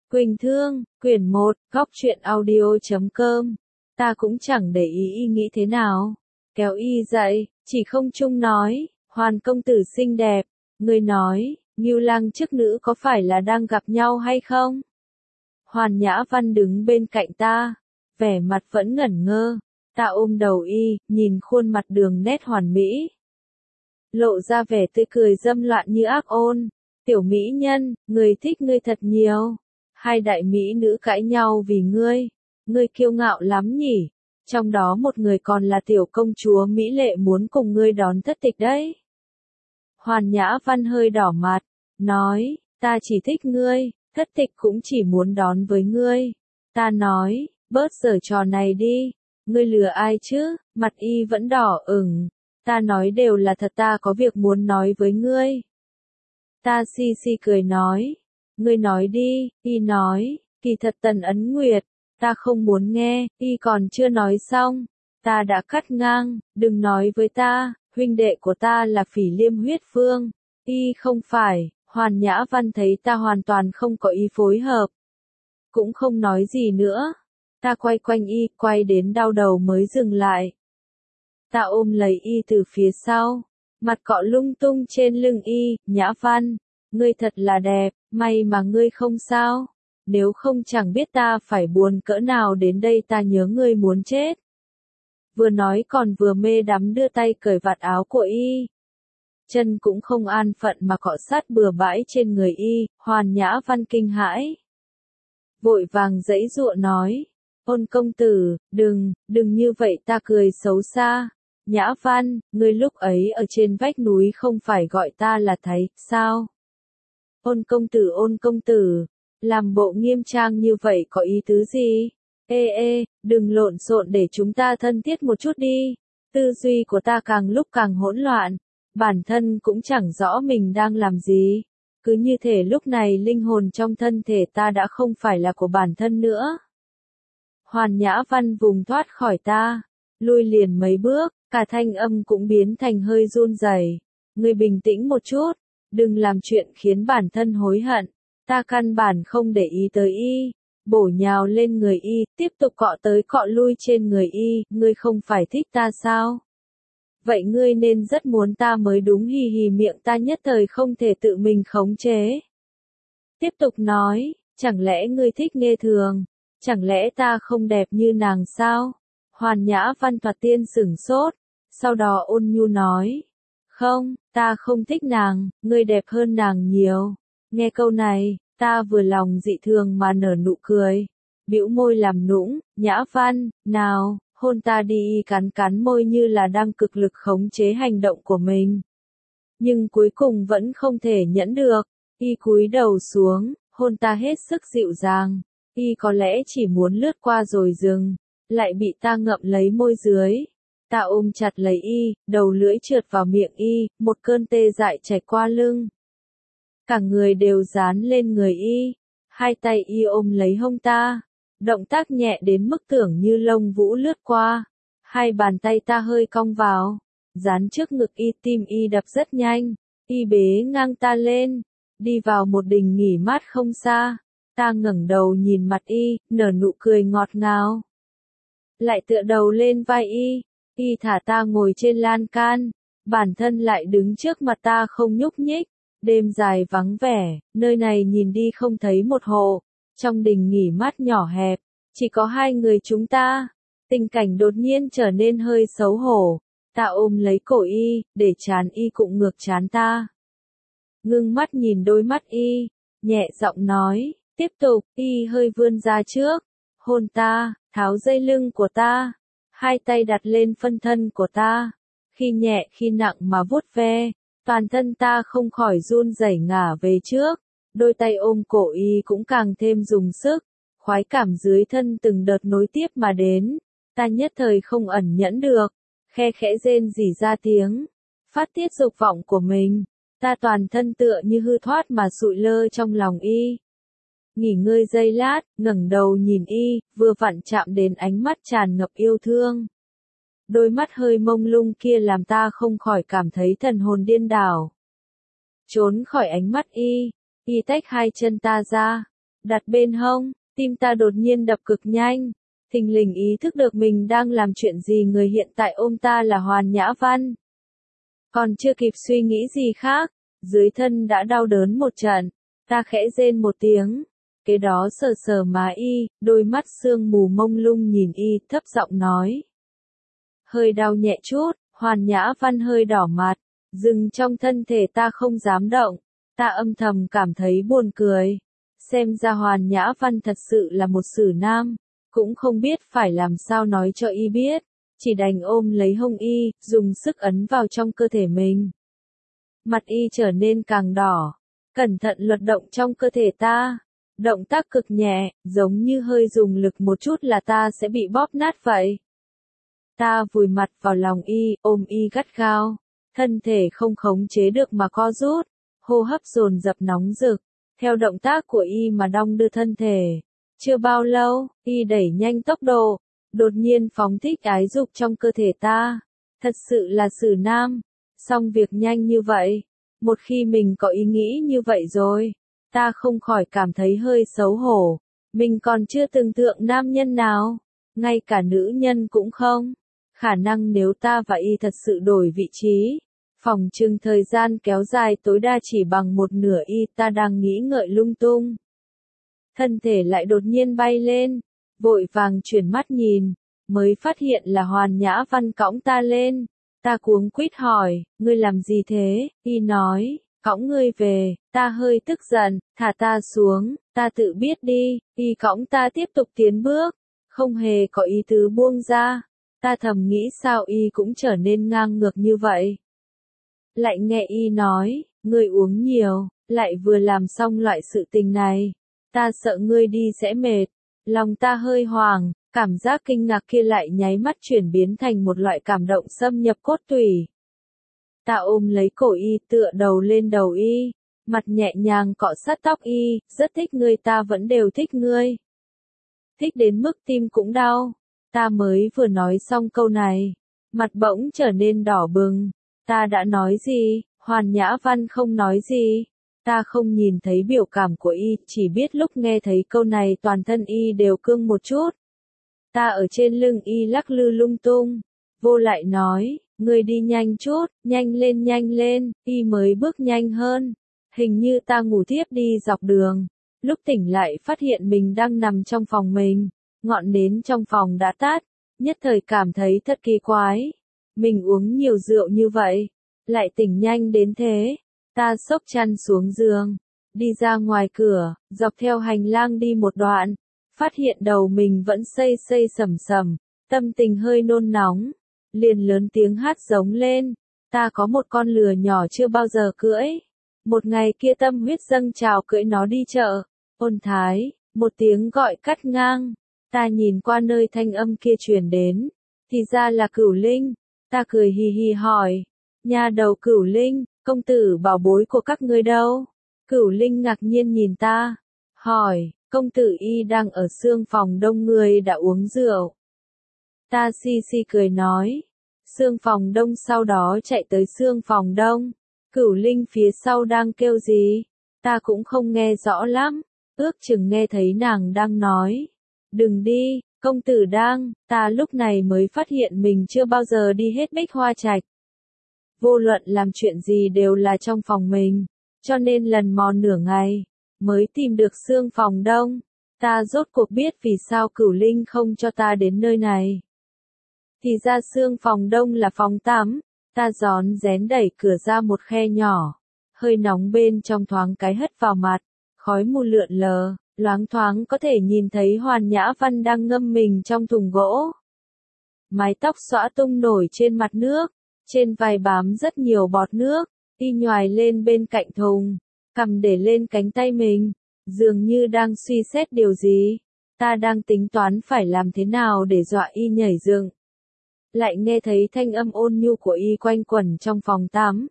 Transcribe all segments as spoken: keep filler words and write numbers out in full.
Quỳnh Thương, quyển một, góc truyện audio chấm com. Ta cũng chẳng để ý y nghĩ thế nào. Kéo y dậy, chỉ không chung nói, Hoàn công tử xinh đẹp. Ngươi nói, Ngưu Lang chức nữ có phải là đang gặp nhau hay không? Hoàn Nhã Văn đứng bên cạnh ta, vẻ mặt vẫn ngẩn ngơ. Ta ôm đầu y, nhìn khuôn mặt đường nét hoàn mỹ. Lộ ra vẻ tươi cười dâm loạn như ác ôn. Tiểu mỹ nhân, người thích ngươi thật nhiều. Hai đại mỹ nữ cãi nhau vì ngươi. Ngươi kiêu ngạo lắm nhỉ. Trong đó một người còn là tiểu công chúa mỹ lệ muốn cùng ngươi đón thất tịch đấy. Hoàn Nhã Văn hơi đỏ mặt, nói, ta chỉ thích ngươi, thất tịch cũng chỉ muốn đón với ngươi. Ta nói, bớt giở trò này đi. Ngươi lừa ai chứ? Mặt y vẫn đỏ ửng. Ta nói đều là thật, ta có việc muốn nói với ngươi. Ta si si cười nói. Ngươi nói đi, y nói, kỳ thật Tần Ấn Nguyệt, ta không muốn nghe, y còn chưa nói xong. Ta đã cắt ngang, đừng nói với ta, huynh đệ của ta là Phỉ Liêm huyết phương. Y không phải. Hoàn Nhã Văn thấy ta hoàn toàn không có ý phối hợp. Cũng không nói gì nữa. Ta quay quanh y, quay đến đau đầu mới dừng lại. Ta ôm lấy y từ phía sau, mặt cọ lung tung trên lưng y. Nhã Văn, ngươi thật là đẹp, may mà ngươi không sao. Nếu không chẳng biết ta phải buồn cỡ nào đến đây, ta nhớ ngươi muốn chết. Vừa nói còn vừa mê đắm đưa tay cởi vạt áo của y. Chân cũng không an phận mà cọ sát bừa bãi trên người y. Hoàn Nhã Văn kinh hãi, vội vàng giãy giụa nói, Ôn công tử, đừng, đừng như vậy. Ta cười xấu xa. Nhã Văn, ngươi lúc ấy ở trên vách núi không phải gọi ta là Thái, sao? Ôn công tử, ôn công tử, làm bộ nghiêm trang như vậy có ý tứ gì? Ê ê, đừng lộn xộn, để chúng ta thân thiết một chút đi. Tư duy của ta càng lúc càng hỗn loạn, bản thân cũng chẳng rõ mình đang làm gì. Cứ như thể lúc này linh hồn trong thân thể ta đã không phải là của bản thân nữa. Hoàn Nhã Văn vùng thoát khỏi ta, lui liền mấy bước, cả thanh âm cũng biến thành hơi run rẩy. Ngươi bình tĩnh một chút, đừng làm chuyện khiến bản thân hối hận. Ta căn bản không để ý tới y, bổ nhào lên người y, tiếp tục cọ tới cọ lui trên người y. Ngươi không phải thích ta sao? Vậy ngươi nên rất muốn ta mới đúng. Hì hì, miệng ta nhất thời không thể tự mình khống chế. Tiếp tục nói, chẳng lẽ ngươi thích nghe thường? Chẳng lẽ ta không đẹp như nàng sao? Hoàn Nhã Văn thoạt tiên sửng sốt, sau đó ôn nhu nói, không, ta không thích nàng, ngươi đẹp hơn nàng nhiều. Nghe câu này, ta vừa lòng dị thường mà nở nụ cười, bĩu môi làm nũng. Nhã Văn, nào, hôn ta đi. Cắn cắn môi như là đang cực lực khống chế hành động của mình. Nhưng cuối cùng vẫn không thể nhẫn được, y cúi đầu xuống, hôn ta hết sức dịu dàng. Y có lẽ chỉ muốn lướt qua rồi dừng, lại bị ta ngậm lấy môi dưới. Ta ôm chặt lấy y, đầu lưỡi trượt vào miệng y, một cơn tê dại chảy qua lưng. Cả người đều dán lên người y, hai tay y ôm lấy hông ta, động tác nhẹ đến mức tưởng như lông vũ lướt qua. Hai bàn tay ta hơi cong vào, dán trước ngực y, tim y đập rất nhanh. Y bế ngang ta lên, đi vào một đình nghỉ mát không xa. Ta ngẩng đầu nhìn mặt y, nở nụ cười ngọt ngào. Lại tựa đầu lên vai y, y thả ta ngồi trên lan can, bản thân lại đứng trước mặt ta không nhúc nhích. Đêm dài vắng vẻ, nơi này nhìn đi không thấy một hộ. Trong đình nghỉ mát nhỏ hẹp, chỉ có hai người chúng ta. Tình cảnh đột nhiên trở nên hơi xấu hổ. Ta ôm lấy cổ y, để trán y cũng ngược trán ta. Ngưng mắt nhìn đôi mắt y, nhẹ giọng nói, tiếp tục. Y hơi vươn ra trước, hôn ta, tháo dây lưng của ta, hai tay đặt lên phân thân của ta, khi nhẹ khi nặng mà vuốt ve, toàn thân ta không khỏi run rẩy ngả về trước, đôi tay ôm cổ y cũng càng thêm dùng sức, khoái cảm dưới thân từng đợt nối tiếp mà đến, ta nhất thời không ẩn nhẫn được, khe khẽ rên rỉ ra tiếng, phát tiết dục vọng của mình, ta toàn thân tựa như hư thoát mà sụi lơ trong lòng y. Nghỉ ngơi giây lát, ngẩng đầu nhìn y, vừa vặn chạm đến ánh mắt tràn ngập yêu thương. Đôi mắt hơi mông lung kia làm ta không khỏi cảm thấy thần hồn điên đảo. Trốn khỏi ánh mắt y, y tách hai chân ta ra, đặt bên hông, tim ta đột nhiên đập cực nhanh. Thình lình ý thức được mình đang làm chuyện gì, người hiện tại ôm ta là Hoàn Nhã Văn. Còn chưa kịp suy nghĩ gì khác, dưới thân đã đau đớn một trận, ta khẽ rên một tiếng. Kế đó sờ sờ má y, đôi mắt sương mù mông lung nhìn y, thấp giọng nói. Hơi đau nhẹ chút, Hoàn Nhã Văn hơi đỏ mặt, dừng trong thân thể ta không dám động, ta âm thầm cảm thấy buồn cười. Xem ra Hoàn Nhã Văn thật sự là một sử nam, cũng không biết phải làm sao nói cho y biết, chỉ đành ôm lấy hông y, dùng sức ấn vào trong cơ thể mình. Mặt y trở nên càng đỏ, cẩn thận luật động trong cơ thể ta. Động tác cực nhẹ, giống như hơi dùng lực một chút là ta sẽ bị bóp nát vậy. Ta vùi mặt vào lòng y, ôm y gắt gao, thân thể không khống chế được mà co rút, hô hấp dồn dập nóng rực, theo động tác của y mà đong đưa thân thể. Chưa bao lâu, y đẩy nhanh tốc độ, đột nhiên phóng thích ái dục trong cơ thể ta. Thật sự là sử nam, xong việc nhanh như vậy. Một khi mình có ý nghĩ như vậy rồi, ta không khỏi cảm thấy hơi xấu hổ. Mình còn chưa từng tượng nam nhân nào, ngay cả nữ nhân cũng không. Khả năng nếu ta và y thật sự đổi vị trí, phòng chừng thời gian kéo dài tối đa chỉ bằng một nửa y, ta đang nghĩ ngợi lung tung. Thân thể lại đột nhiên bay lên, vội vàng chuyển mắt nhìn, mới phát hiện là Hoàn Nhã Văn cõng ta lên. Ta cuống quýt hỏi, ngươi làm gì thế? Y nói, cõng ngươi về. Ta hơi tức giận, thả ta xuống, ta tự biết đi. Y cõng ta tiếp tục tiến bước, không hề có ý tứ buông ra. Ta thầm nghĩ sao y cũng trở nên ngang ngược như vậy. Lại nghe y nói, ngươi uống nhiều, lại vừa làm xong loại sự tình này. Ta sợ ngươi đi sẽ mệt. Lòng ta hơi hoảng, cảm giác kinh ngạc kia lại nháy mắt chuyển biến thành một loại cảm động xâm nhập cốt tủy. Ta ôm lấy cổ y, tựa đầu lên đầu y, mặt nhẹ nhàng cọ sát tóc y, rất thích ngươi, ta vẫn đều thích ngươi. Thích đến mức tim cũng đau. Ta mới vừa nói xong câu này, mặt bỗng trở nên đỏ bừng. Ta đã nói gì? Hoàn Nhã Văn không nói gì. Ta không nhìn thấy biểu cảm của y, chỉ biết lúc nghe thấy câu này toàn thân y đều cương một chút. Ta ở trên lưng y lắc lư lung tung, vô lại nói, ngươi đi nhanh chút, nhanh lên nhanh lên, y mới bước nhanh hơn. Hình như ta ngủ thiếp đi dọc đường, lúc tỉnh lại phát hiện mình đang nằm trong phòng mình, ngọn nến trong phòng đã tắt, nhất thời cảm thấy thật kỳ quái. Mình uống nhiều rượu như vậy, lại tỉnh nhanh đến thế. Ta xốc chăn xuống giường, đi ra ngoài cửa, dọc theo hành lang đi một đoạn, phát hiện đầu mình vẫn xây xây sầm sầm, tâm tình hơi nôn nóng, liền lớn tiếng hát giống lên. Ta có một con lừa nhỏ chưa bao giờ cưỡi. Một ngày kia tâm huyết dâng trào cưỡi nó đi chợ. Ôn thái, một tiếng gọi cắt ngang. Ta nhìn qua nơi thanh âm kia truyền đến, thì ra là Cửu Linh. Ta cười hì hì hỏi, nhà đầu Cửu Linh, công tử bảo bối của các ngươi đâu? Cửu Linh ngạc nhiên nhìn ta, hỏi, công tử y đang ở xương phòng đông, người đã uống rượu. Ta xì xì cười nói, xương phòng đông sau đó chạy tới xương phòng đông. Cửu Linh phía sau đang kêu gì? Ta cũng không nghe rõ lắm, ước chừng nghe thấy nàng đang nói, đừng đi, công tử đang. Ta lúc này mới phát hiện mình chưa bao giờ đi hết Bích Hoa Trạch. Vô luận làm chuyện gì đều là trong phòng mình, cho nên lần mò nửa ngày, mới tìm được xương phòng đông. Ta rốt cuộc biết vì sao Cửu Linh không cho ta đến nơi này. Thì ra xương phòng đông là phòng tắm. Ta rón rén đẩy cửa ra một khe nhỏ, hơi nóng bên trong thoáng cái hất vào mặt, khói mù lượn lờ, loáng thoáng có thể nhìn thấy Hoàn Nhã Văn đang ngâm mình trong thùng gỗ. Mái tóc xõa tung nổi trên mặt nước, trên vai bám rất nhiều bọt nước, y nhoài lên bên cạnh thùng, cầm để lên cánh tay mình, dường như đang suy xét điều gì. Ta đang tính toán phải làm thế nào để dọa y nhảy dựng. Lại nghe thấy thanh âm ôn nhu của y quanh quẩn trong phòng tắm.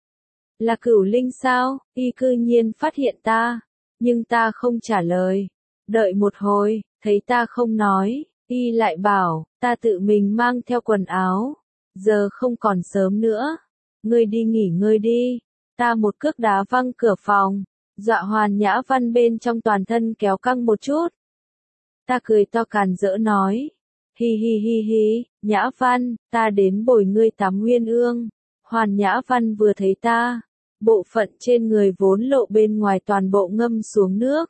Là Cửu Linh sao? Y cư nhiên phát hiện ta, nhưng ta không trả lời. Đợi một hồi, thấy ta không nói, y lại bảo, ta tự mình mang theo quần áo. Giờ không còn sớm nữa, ngươi đi nghỉ ngơi đi. Ta một cước đá văng cửa phòng, dọa Hoàn Nhã Văn bên trong toàn thân kéo căng một chút. Ta cười to càn rỡ nói, hi hi hi hi, Nhã Văn, ta đến bồi ngươi tắm uyên ương. Hoàn Nhã Văn vừa thấy ta, bộ phận trên người vốn lộ bên ngoài toàn bộ ngâm xuống nước.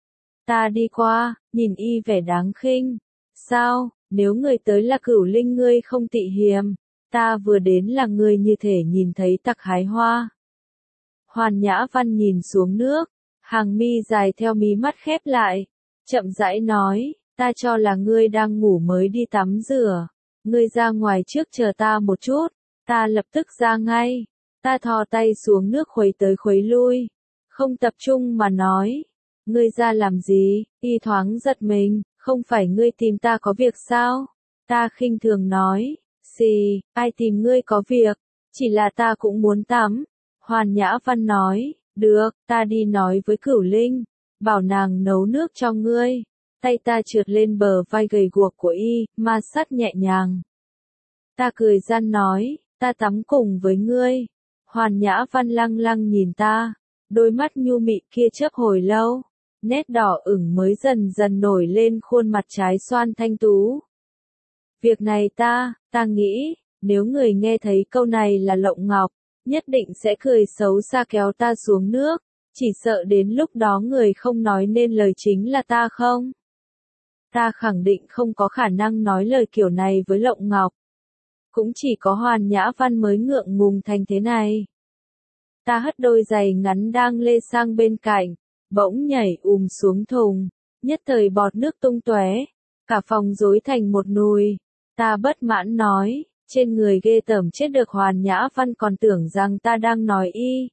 Ta đi qua, nhìn y vẻ đáng khinh. Sao, nếu người tới là Cửu Linh ngươi không tị hiềm, ta vừa đến là ngươi như thể nhìn thấy tặc hái hoa. Hoàn Nhã Văn nhìn xuống nước, hàng mi dài theo mí mắt khép lại, chậm rãi nói, ta cho là ngươi đang ngủ mới đi tắm rửa, ngươi ra ngoài trước chờ ta một chút, ta lập tức ra ngay. Ta thò tay xuống nước khuấy tới khuấy lui, không tập trung mà nói, ngươi ra làm gì? Y thoáng giật mình, không phải ngươi tìm ta có việc sao? Ta khinh thường nói, xì, ai tìm ngươi có việc, chỉ là ta cũng muốn tắm. Hoàn Nhã Văn nói, được, ta đi nói với Cửu Linh, bảo nàng nấu nước cho ngươi. Tay ta trượt lên bờ vai gầy guộc của y, ma sát nhẹ nhàng. Ta cười gian nói, ta tắm cùng với ngươi. Hoàn Nhã Văn lăng lăng nhìn ta, đôi mắt nhu mị kia chớp hồi lâu, nét đỏ ửng mới dần dần nổi lên khuôn mặt trái xoan thanh tú. Việc này ta, ta nghĩ, nếu người nghe thấy câu này là Lộng Ngọc, nhất định sẽ cười xấu xa kéo ta xuống nước, chỉ sợ đến lúc đó người không nói nên lời chính là ta không? Ta khẳng định không có khả năng nói lời kiểu này với Lộng Ngọc. Cũng chỉ có Hoàn Nhã Văn mới ngượng ngùng thành thế này. Ta hất đôi giày ngắn đang lê sang bên cạnh, bỗng nhảy ùm xuống thùng, nhất thời bọt nước tung tóe, cả phòng rối thành một nùi. Ta bất mãn nói, trên người ghê tởm chết được. Hoàn Nhã Văn còn tưởng rằng ta đang nói y.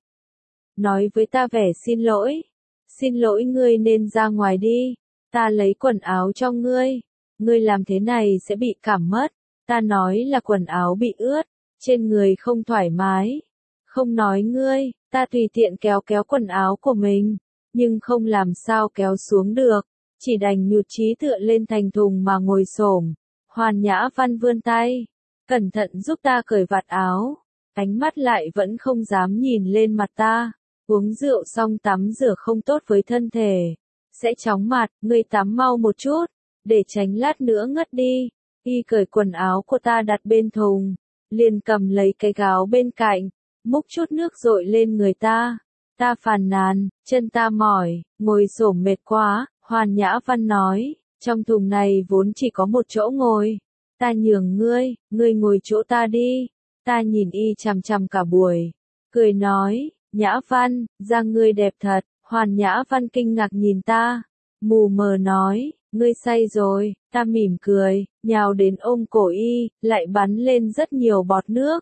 Nói với ta vẻ xin lỗi. Xin lỗi ngươi nên ra ngoài đi, ta lấy quần áo cho ngươi. Ngươi làm thế này sẽ bị cảm mất. Ta nói là quần áo bị ướt, trên người không thoải mái. Không nói ngươi, ta tùy tiện kéo kéo quần áo của mình, nhưng không làm sao kéo xuống được, chỉ đành nhụt chí tựa lên thành thùng mà ngồi xổm. Hoàn Nhã Văn vươn tay, cẩn thận giúp ta cởi vạt áo, ánh mắt lại vẫn không dám nhìn lên mặt ta. Uống rượu xong tắm rửa không tốt với thân thể, sẽ chóng mặt, ngươi tắm mau một chút, để tránh lát nữa ngất đi. Y cởi quần áo của ta đặt bên thùng, liền cầm lấy cái gáo bên cạnh, múc chút nước dội lên người ta. Ta phàn nàn, chân ta mỏi, ngồi xổm mệt quá. Hoàn Nhã Văn nói, trong thùng này vốn chỉ có một chỗ ngồi, ta nhường ngươi, ngươi ngồi chỗ ta đi. Ta nhìn y chằm chằm cả buổi, cười nói, Nhã Văn, da ngươi đẹp thật. Hoàn Nhã Văn kinh ngạc nhìn ta, mù mờ nói, ngươi say rồi. Ta mỉm cười, nhào đến ôm cổ y, lại bắn lên rất nhiều bọt nước.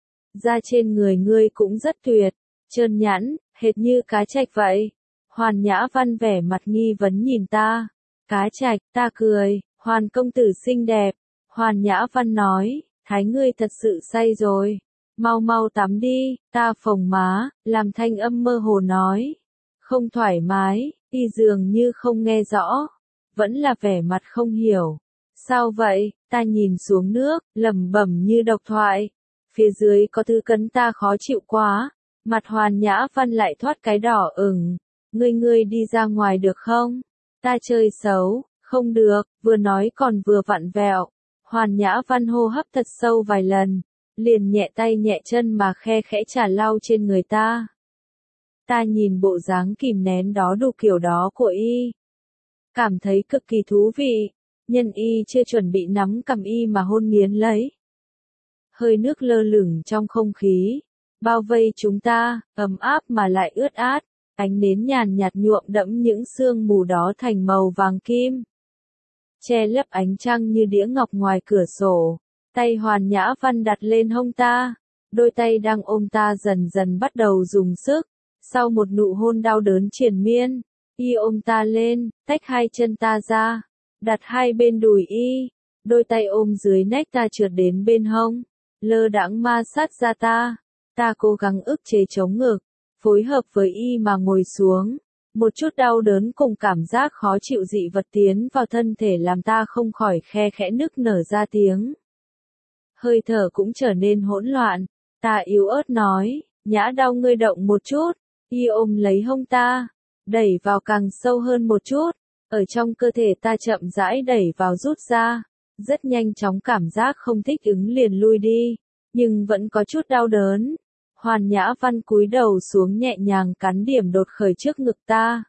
Da trên người ngươi cũng rất tuyệt, trơn nhẵn, hệt như cá trạch vậy. Hoàn Nhã Văn vẻ mặt nghi vấn nhìn ta. Cá trạch, ta cười, Hoàn công tử xinh đẹp. Hoàn Nhã Văn nói, thái ngươi thật sự say rồi. Mau mau tắm đi. Ta phồng má, làm thanh âm mơ hồ nói. Không thoải mái. Y dường như không nghe rõ, vẫn là vẻ mặt không hiểu. Sao vậy? Ta nhìn xuống nước, lẩm bẩm như độc thoại. Phía dưới có thứ cấn ta khó chịu quá. Mặt Hoàn Nhã Văn lại thoát cái đỏ ửng. Ngươi ngươi đi ra ngoài được không? Ta chơi xấu. Không được. Vừa nói còn vừa vặn vẹo. Hoàn Nhã Văn hô hấp thật sâu vài lần, liền nhẹ tay nhẹ chân mà khe khẽ chà lau trên người ta. Ta nhìn bộ dáng kìm nén đó đủ kiểu đó của y, cảm thấy cực kỳ thú vị. Nhân y chưa chuẩn bị nắm cầm y mà hôn nghiến lấy. Hơi nước lơ lửng trong không khí, bao vây chúng ta, ấm áp mà lại ướt át. Ánh nến nhàn nhạt nhuộm đẫm những sương mù đó thành màu vàng kim, che lấp ánh trăng như đĩa ngọc ngoài cửa sổ. Tay Hoàn Nhã Văn đặt lên hông ta, đôi tay đang ôm ta dần dần bắt đầu dùng sức. Sau một nụ hôn đau đớn triền miên, y ôm ta lên, tách hai chân ta ra, đặt hai bên đùi y, đôi tay ôm dưới nách ta trượt đến bên hông, lơ đãng ma sát ra ta. Ta cố gắng ức chế chống ngực, phối hợp với y mà ngồi xuống. Một chút đau đớn cùng cảm giác khó chịu dị vật tiến vào thân thể làm ta không khỏi khe khẽ nức nở ra tiếng. Hơi thở cũng trở nên hỗn loạn. Ta yếu ớt nói, Nhã đau ngươi động một chút. Y ôm lấy hông ta, đẩy vào càng sâu hơn một chút, ở trong cơ thể ta chậm rãi đẩy vào rút ra, rất nhanh chóng cảm giác không thích ứng liền lui đi, nhưng vẫn có chút đau đớn. Hoàn Nhã Văn cúi đầu xuống nhẹ nhàng cắn điểm đột khởi trước ngực ta.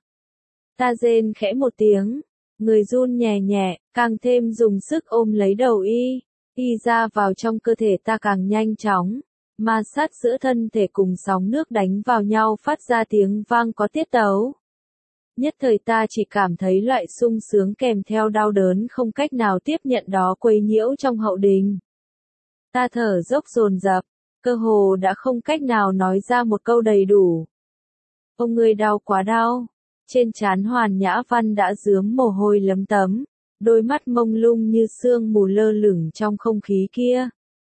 Ta rên khẽ một tiếng, người run nhẹ nhẹ, càng thêm dùng sức ôm lấy đầu y, y ra vào trong cơ thể ta càng nhanh chóng, ma sát giữa thân thể cùng sóng nước đánh vào nhau phát ra tiếng vang có tiết tấu. Nhất thời ta chỉ cảm thấy loại sung sướng kèm theo đau đớn không cách nào tiếp nhận đó quấy nhiễu trong hậu đình. Ta thở dốc dồn dập, cơ hồ đã không cách nào nói ra một câu đầy đủ. Ông người đau quá đau. Trên trán Hoàn Nhã Văn đã rướm mồ hôi lấm tấm, đôi mắt mông lung như sương mù lơ lửng trong không khí kia.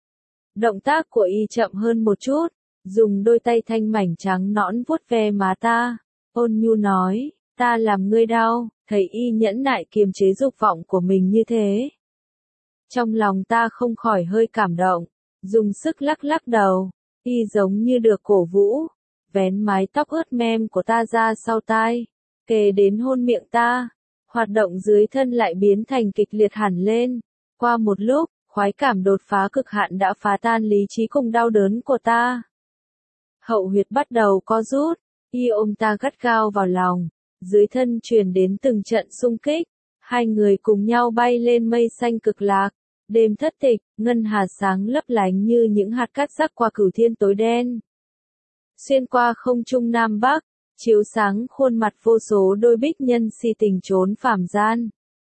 Động tác của y chậm hơn một chút, dùng đôi tay thanh mảnh trắng nõn vuốt ve má ta, ôn nhu nói, ta làm ngươi đau, thấy y nhẫn nại kiềm chế dục vọng của mình như thế. Trong lòng ta không khỏi hơi cảm động, dùng sức lắc lắc đầu, y giống như được cổ vũ, vén mái tóc ướt mem của ta ra sau tai, kề đến hôn miệng ta, hoạt động dưới thân lại biến thành kịch liệt hẳn lên. Qua một lúc, khoái cảm đột phá cực hạn đã phá tan lý trí cùng đau đớn của ta. Hậu huyệt bắt đầu co rút, y ôm ta gắt gao vào lòng, dưới thân truyền đến từng trận xung kích, hai người cùng nhau bay lên mây xanh cực lạc. Đêm thất tịch, ngân hà sáng lấp lánh như những hạt cát rắc qua cửu thiên tối đen. Xuyên qua không trung nam bắc, chiếu sáng khuôn mặt vô số đôi bích nhân si tình trốn phàm gian.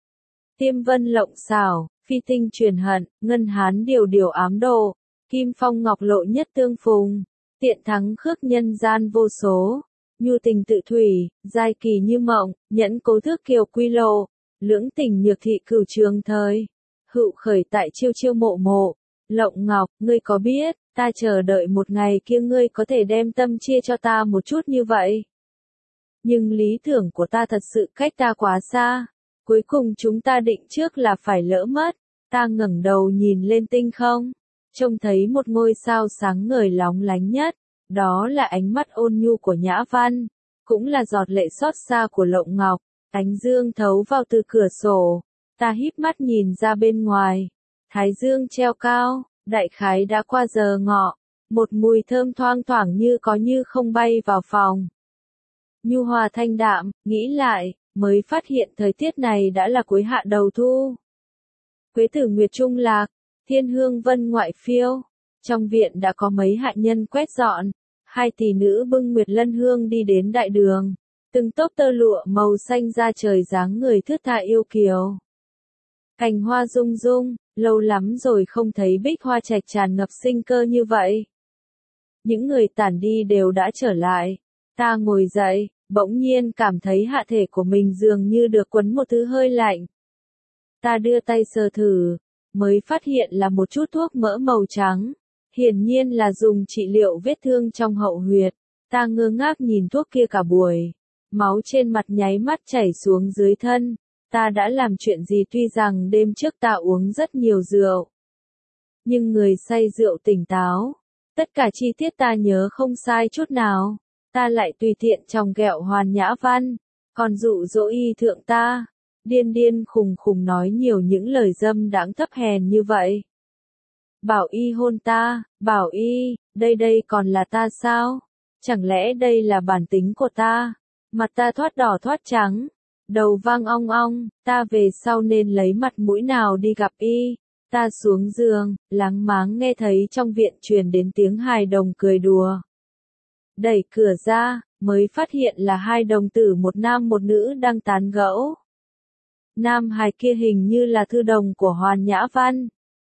Tiêm vân lộng xảo, phi tinh truyền hận, ngân hán điều điều ám độ, kim phong ngọc lộ nhất tương phùng, tiện thắng khước nhân gian vô số, nhu tình tự thủy, giai kỳ như mộng, nhẫn cố thước kiều quy lộ, lưỡng tình nhược thị cửu trường thời. Hữu khởi tại chiêu chiêu mộ mộ, Lộng Ngọc, ngươi có biết, ta chờ đợi một ngày kia ngươi có thể đem tâm chia cho ta một chút như vậy. Nhưng lý tưởng của ta thật sự cách ta quá xa, cuối cùng chúng ta định trước là phải lỡ mất. Ta ngẩng đầu nhìn lên tinh không, trông thấy một ngôi sao sáng ngời lóng lánh nhất, đó là ánh mắt ôn nhu của Nhã Văn, cũng là giọt lệ xót xa của Lộng Ngọc. Ánh dương thấu vào từ cửa sổ. Ta híp mắt nhìn ra bên ngoài, thái dương treo cao, đại khái đã qua giờ ngọ, một mùi thơm thoang thoảng như có như không bay vào phòng. Nhu hòa thanh đạm, nghĩ lại, mới phát hiện thời tiết này đã là cuối hạ đầu thu. Quế tử nguyệt trung lạc, thiên hương vân ngoại phiêu, trong viện đã có mấy hạ nhân quét dọn, hai tỷ nữ bưng nguyệt lân hương đi đến đại đường, từng tốp tơ lụa màu xanh da trời dáng người thướt tha yêu kiều. Cành hoa rung rung, lâu lắm rồi không thấy bích hoa trạch tràn ngập sinh cơ như vậy. Những người tản đi đều đã trở lại. Ta ngồi dậy, bỗng nhiên cảm thấy hạ thể của mình dường như được quấn một thứ hơi lạnh. Ta đưa tay sờ thử, mới phát hiện là một chút thuốc mỡ màu trắng. Hiển nhiên là dùng trị liệu vết thương trong hậu huyệt. Ta ngơ ngác nhìn thuốc kia cả buổi. Máu trên mặt nháy mắt chảy xuống dưới thân. Ta đã làm chuyện gì tuy rằng đêm trước ta uống rất nhiều rượu. Nhưng người say rượu tỉnh táo. Tất cả chi tiết ta nhớ không sai chút nào. Ta lại tùy tiện chòng ghẹo Hoàn Nhã Văn. Còn dụ dỗ y thượng ta. Điên điên khùng khùng nói nhiều những lời dâm đãng thấp hèn như vậy. Bảo y hôn ta, bảo y, đây đây còn là ta sao? Chẳng lẽ đây là bản tính của ta? Mặt ta thoát đỏ thoát trắng. Đầu vang ong ong, ta về sau nên lấy mặt mũi nào đi gặp y. Ta xuống giường, láng máng nghe thấy trong viện truyền đến tiếng hài đồng cười đùa. Đẩy cửa ra, mới phát hiện là hai đồng tử một nam một nữ đang tán gẫu. Nam hài kia hình như là thư đồng của Hoàn Nhã Văn.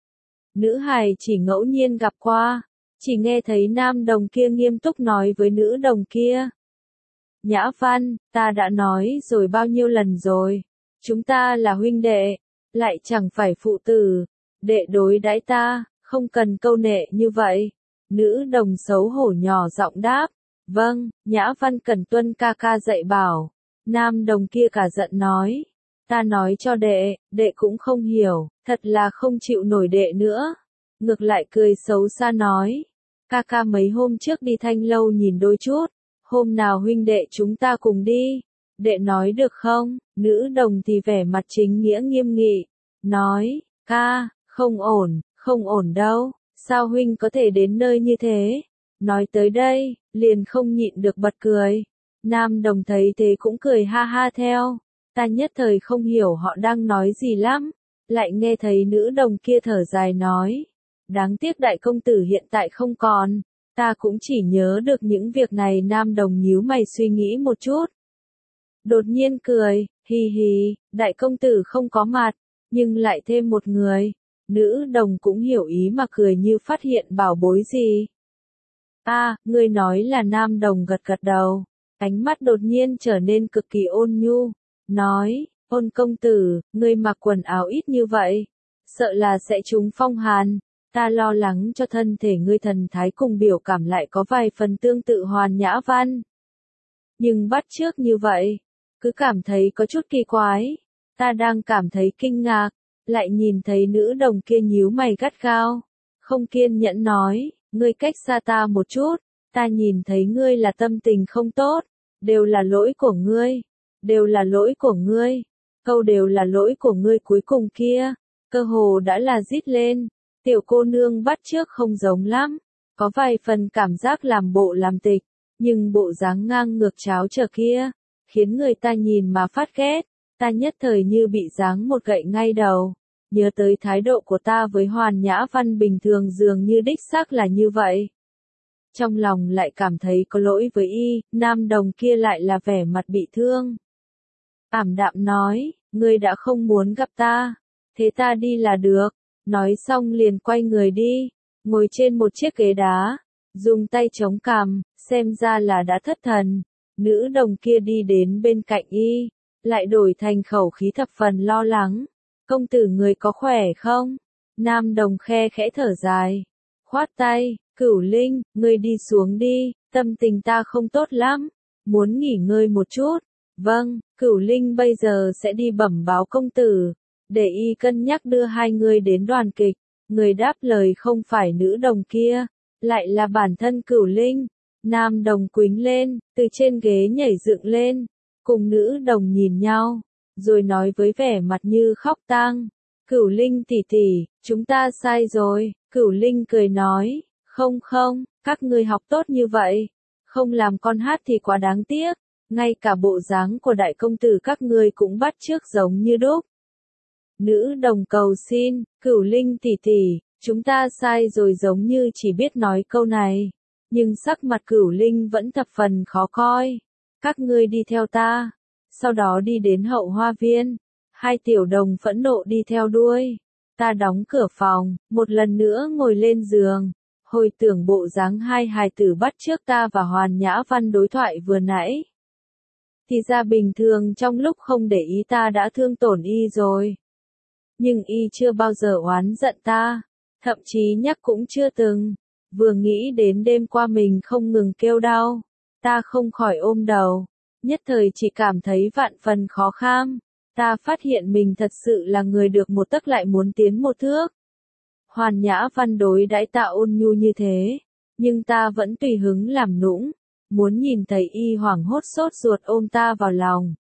Nữ hài chỉ ngẫu nhiên gặp qua, chỉ nghe thấy nam đồng kia nghiêm túc nói với nữ đồng kia. Nhã Văn, ta đã nói rồi bao nhiêu lần rồi, chúng ta là huynh đệ, lại chẳng phải phụ tử, đệ đối đãi ta, không cần câu nệ như vậy. Nữ đồng xấu hổ nhỏ giọng đáp, vâng, Nhã Văn cần tuân ca ca dạy bảo. Nam đồng kia cả giận nói, ta nói cho đệ, đệ cũng không hiểu, thật là không chịu nổi đệ nữa. Ngược lại cười xấu xa nói, ca ca mấy hôm trước đi Thanh Lâu nhìn đôi chút. hôm nào huynh đệ chúng ta cùng đi. Đệ nói được không? Nữ đồng thì vẻ mặt chính nghĩa nghiêm nghị, nói, ca, không ổn, không ổn đâu, sao huynh có thể đến nơi như thế? Nói tới đây, liền không nhịn được bật cười. Nam đồng thấy thế cũng cười ha ha theo. Ta nhất thời không hiểu họ đang nói gì lắm. Lại nghe thấy nữ đồng kia thở dài nói. Đáng tiếc đại công tử hiện tại không còn. Ta cũng chỉ nhớ được những việc này. Nam đồng nhíu mày suy nghĩ một chút. Đột nhiên cười, hì hì, đại công tử không có mặt, nhưng lại thêm một người. Nữ đồng cũng hiểu ý mà cười như phát hiện bảo bối gì. À, ngươi nói là nam đồng gật gật đầu. Ánh mắt đột nhiên trở nên cực kỳ ôn nhu. Nói, ôn công tử, ngươi mặc quần áo ít như vậy. Sợ là sẽ trúng phong hàn. Ta lo lắng cho thân thể ngươi thần thái cùng biểu cảm lại có vài phần tương tự Hoàn Nhã Văn. Nhưng bắt chước như vậy, cứ cảm thấy có chút kỳ quái. Ta đang cảm thấy kinh ngạc, lại nhìn thấy nữ đồng kia nhíu mày gắt gao. Không kiên nhẫn nói, ngươi cách xa ta một chút, ta nhìn thấy ngươi là tâm tình không tốt, đều là lỗi của ngươi, đều là lỗi của ngươi, câu đều là lỗi của ngươi cuối cùng kia, cơ hồ đã là rít lên, tiểu cô nương bắt chước không giống lắm, có vài phần cảm giác làm bộ làm tịch, nhưng bộ dáng ngang ngược cháo trở kia, khiến người ta nhìn mà phát ghét, ta nhất thời như bị giáng một gậy ngay đầu. Nhớ tới thái độ của ta với Hoàn Nhã Văn bình thường dường như đích xác là như vậy. Trong lòng lại cảm thấy có lỗi với y, nam đồng kia lại là vẻ mặt bị thương. Ảm đạm nói, ngươi đã không muốn gặp ta, thế ta đi là được. Nói xong liền quay người đi, ngồi trên một chiếc ghế đá, dùng tay chống cằm, xem ra là đã thất thần. Nữ đồng kia đi đến bên cạnh y, lại đổi thành khẩu khí thập phần lo lắng. Công tử người có khỏe không? Nam đồng khe khẽ thở dài. Khoát tay, Cửu Linh, ngươi đi xuống đi, tâm tình ta không tốt lắm. Muốn nghỉ ngơi một chút. Vâng, Cửu Linh bây giờ sẽ đi bẩm báo công tử. Để y cân nhắc đưa hai người đến đoàn kịch. Người đáp lời không phải nữ đồng kia, lại là bản thân Cửu Linh. Nam đồng quính lên, từ trên ghế nhảy dựng lên, cùng nữ đồng nhìn nhau. Rồi nói với vẻ mặt như khóc tang, Cửu Linh tỷ tỷ, chúng ta sai rồi. Cửu Linh cười nói, không không, các ngươi học tốt như vậy, không làm con hát thì quá đáng tiếc, ngay cả bộ dáng của đại công tử các ngươi cũng bắt chước giống như đúc. Nữ đồng cầu xin, Cửu Linh tỷ tỷ, chúng ta sai rồi giống như chỉ biết nói câu này, nhưng sắc mặt Cửu Linh vẫn thập phần khó coi. Các ngươi đi theo ta. Sau đó đi đến hậu hoa viên, hai tiểu đồng phẫn nộ đi theo đuôi. Ta đóng cửa phòng, một lần nữa ngồi lên giường, hồi tưởng bộ dáng hai hài tử bắt trước ta và Hoàn Nhã Văn đối thoại vừa nãy. Thì ra bình thường trong lúc không để ý ta đã thương tổn y rồi. Nhưng y chưa bao giờ oán giận ta, thậm chí nhắc cũng chưa từng. Vừa nghĩ đến đêm qua mình không ngừng kêu đau, ta không khỏi ôm đầu. Nhất thời chỉ cảm thấy vạn phần khó kham, ta phát hiện mình thật sự là người được một tấc lại muốn tiến một thước. Hoàn Nhã Văn đối đãi ta ôn nhu như thế, nhưng ta vẫn tùy hứng làm nũng, muốn nhìn thấy y hoảng hốt sốt ruột ôm ta vào lòng.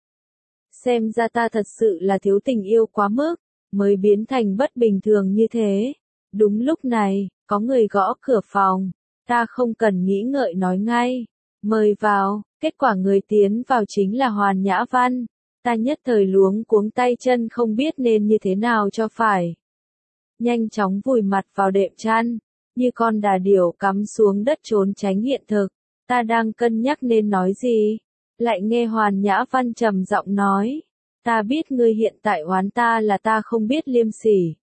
Xem ra ta thật sự là thiếu tình yêu quá mức, mới biến thành bất bình thường như thế. Đúng lúc này, có người gõ cửa phòng, ta không cần nghĩ ngợi nói ngay, mời vào. Kết quả người tiến vào chính là Hoàn Nhã Văn, ta nhất thời luống cuống tay chân không biết nên như thế nào cho phải. Nhanh chóng vùi mặt vào đệm chăn, như con đà điểu cắm xuống đất trốn tránh hiện thực, ta đang cân nhắc nên nói gì, lại nghe Hoàn Nhã Văn trầm giọng nói, ta biết ngươi hiện tại oán ta là ta không biết liêm sỉ.